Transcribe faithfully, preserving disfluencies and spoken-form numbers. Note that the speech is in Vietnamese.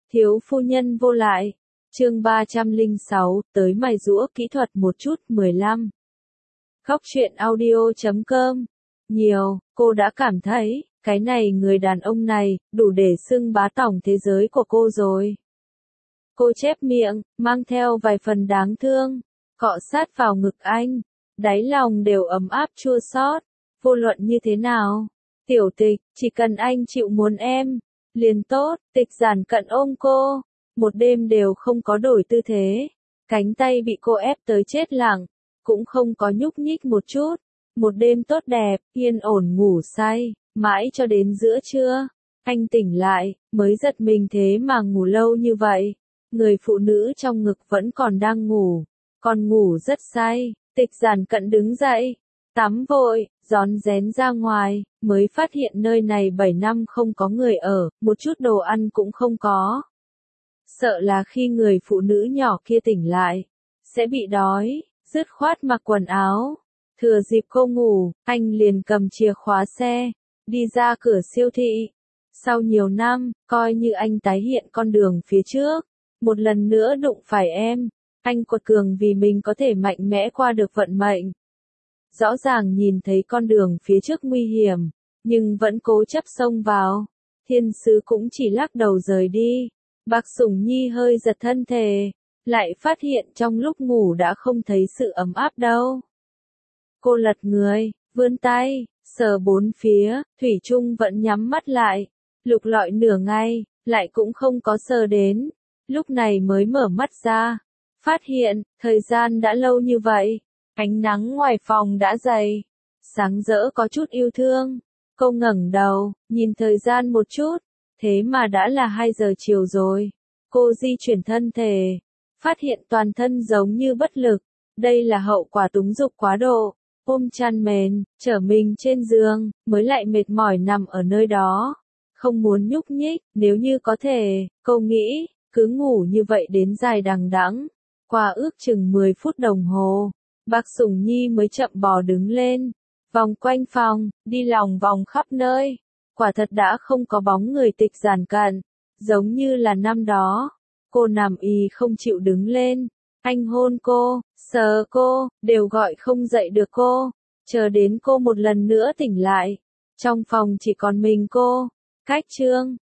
Thiếu phu nhân vô lại. Chương ba trăm lẻ sáu, tới mài giũa kỹ thuật một chút mười lăm. Khóc chuyện audio chấm com. Nhiều, cô đã cảm thấy, cái này người đàn ông này, đủ để xưng bá tổng thế giới của cô rồi. Cô chép miệng, mang theo vài phần đáng thương, cọ sát vào ngực anh, đáy lòng đều ấm áp chua xót. Vô luận như thế nào, Tiểu Tịch, chỉ cần anh chịu muốn em, liền tốt. Tịch Giản Cận ôm cô, một đêm đều không có đổi tư thế, cánh tay bị cô ép tới chết lặng, cũng không có nhúc nhích một chút. Một đêm tốt đẹp, yên ổn ngủ say, mãi cho đến giữa trưa, anh tỉnh lại, mới giật mình thế mà ngủ lâu như vậy. Người phụ nữ trong ngực vẫn còn đang ngủ, còn ngủ rất say. Tịch Giản Cận đứng dậy, tắm vội, rón rén ra ngoài, mới phát hiện nơi này bảy năm không có người ở, một chút đồ ăn cũng không có. Sợ là khi người phụ nữ nhỏ kia tỉnh lại, sẽ bị đói, dứt khoát mặc quần áo. Thừa dịp cô ngủ, anh liền cầm chìa khóa xe, đi ra cửa siêu thị. Sau nhiều năm, coi như anh tái hiện con đường phía trước, một lần nữa đụng phải em, anh quật cường vì mình có thể mạnh mẽ qua được vận mệnh. Rõ ràng nhìn thấy con đường phía trước nguy hiểm, nhưng vẫn cố chấp xông vào. Thiên sứ cũng chỉ lắc đầu rời đi. Bạc Sủng Nhi hơi giật thân thể, lại phát hiện trong lúc ngủ đã không thấy sự ấm áp đâu. Cô lật người, vươn tay, sờ bốn phía, thủy chung vẫn nhắm mắt lại, lục lọi nửa ngày, lại cũng không có sờ đến. Lúc này mới mở mắt ra, phát hiện, thời gian đã lâu như vậy. Ánh nắng ngoài phòng đã dày, sáng rỡ có chút yêu thương. Cô ngẩng đầu, nhìn thời gian một chút, thế mà đã là hai giờ chiều rồi. Cô di chuyển thân thể, phát hiện toàn thân giống như bất lực. Đây là hậu quả túng dục quá độ. Ôm chăn mền, trở mình trên giường, mới lại mệt mỏi nằm ở nơi đó. Không muốn nhúc nhích, nếu như có thể, cô nghĩ, cứ ngủ như vậy đến dài đằng đẵng. Qua ước chừng mười phút đồng hồ, Bạc Sủng Nhi mới chậm bò đứng lên, vòng quanh phòng, đi lòng vòng khắp nơi. Quả thật đã không có bóng người Tịch Giản Cận, giống như là năm đó. Cô nằm ì không chịu đứng lên, anh hôn cô, sờ cô, đều gọi không dậy được cô, chờ đến cô một lần nữa tỉnh lại. Trong phòng chỉ còn mình cô. Cách chương